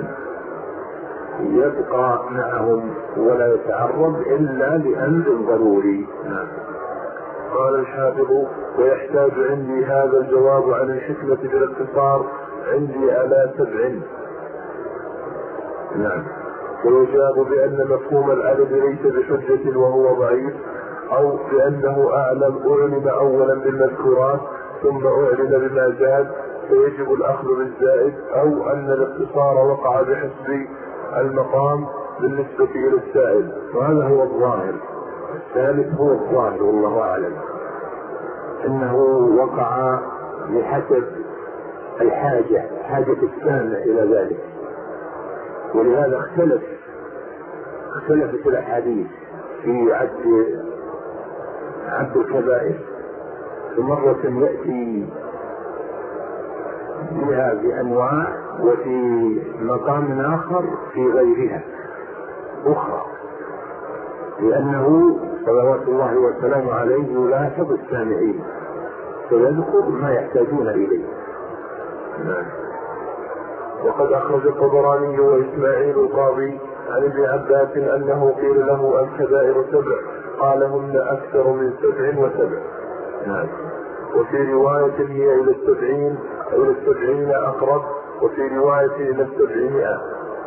Speaker 2: يبقى معهم ولا يتعرض إلا لأمر ضروري. نعم.
Speaker 1: قال الحافظ: ويحتاج عندي هذا الجواب عن الحكمة بالاختصار عندي على 7.
Speaker 2: نعم.
Speaker 1: ويجاب بأن مفهوم العدد ليس بحجة وهو ضعيف، أو بأنه أعلم أولا بالمذكورات ثم أعلن بما زاد فيجب الأخذ بالزائد، أو أن الاختصار وقع بحسب المقام بالنسبة إلى السائل،
Speaker 2: وهذا هو الظاهر. الثالث هو الظاهر والله أعلم، أنه وقع بحسب حاجة السامع إلى ذلك، ولهذا اختلفت الأحاديث في عد الكبائر، فمرة يأتي بها بأنواع، وفي مقام آخر في غيرها أخرى، لأنه صلوات الله وسلامه عليه يلاحظ السامعين فيذكر ما يحتاجون إليه.
Speaker 1: وقد أخرج الطبراني وإسماعيل القاضي عن ابن عباس أنه قيل له: الكبائر 7، قال: هن أكثر من 7 و7. وفي رواية هي إلى 70 أقرب، وفي رواية إلى 700.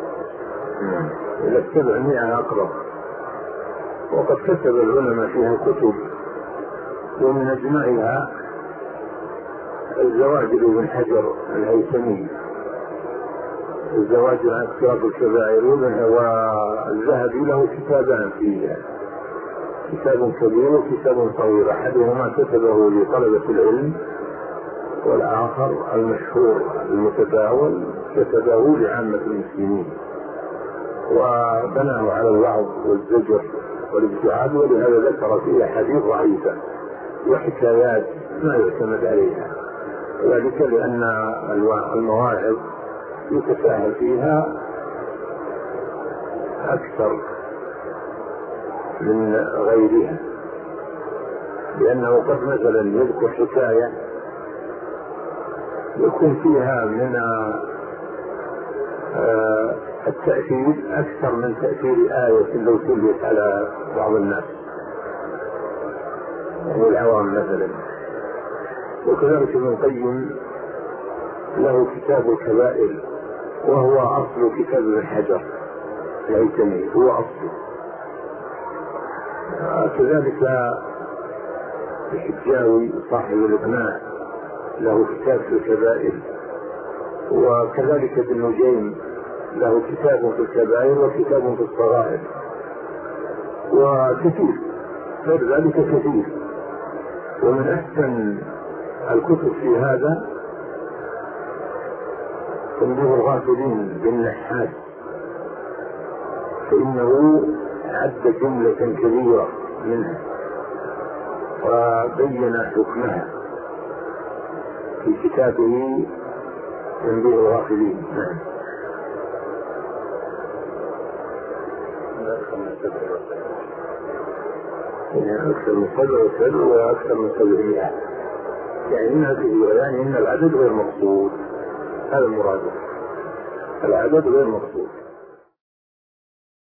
Speaker 2: إلى 700 أقرب. وقد كتب العلماء فيها كتب، ومن أجمعها الزواجر بن حجر الهيثمي، الزواجر عن اكتراث الكبائر، والذهبي له كتابان فيها، كتاب كبير وكتاب صغير، أحدهما كتبه لطلبة العلم، والآخر المشهور المتداول كتبه لعامة المسلمين، وبناه على الوعظ والزجر والابتعاد، ولهذا ذكر فيه حديث ضعيفة وحكايات ما يعتمد عليها، وذلك لأن المواعظ يتساهل فيها أكثر من غيرها، لأنه قد مثلا يذكر حكاية يكون فيها من التأثير أكثر من تأثير آية لو تليت على بعض الناس والعوام مثلا. وكذلك ابن القيم له كتاب الكبائر، وهو أصل كتاب ابن حجر الهيثمي، هو أصله. كذلك الحجاوي صاحب الإقناع له كتاب في الكبائر، وكذلك ابن نجيم له كتاب في الكبائر وكتاب في الصغائر، وكثير غير ذلك كثير. ومن أحسن الكتب في هذا تنبيه الغافلين بالنحاس، فإنه عد جملة كبيرة منها وبين حكمها في كتابه تنبيه الغافلين. أكثر من 7 وأكثر من 700، يعني إنها كثيرة، يعني إن العدد غير مقصود، هذا المراد، العدد غير مقصود.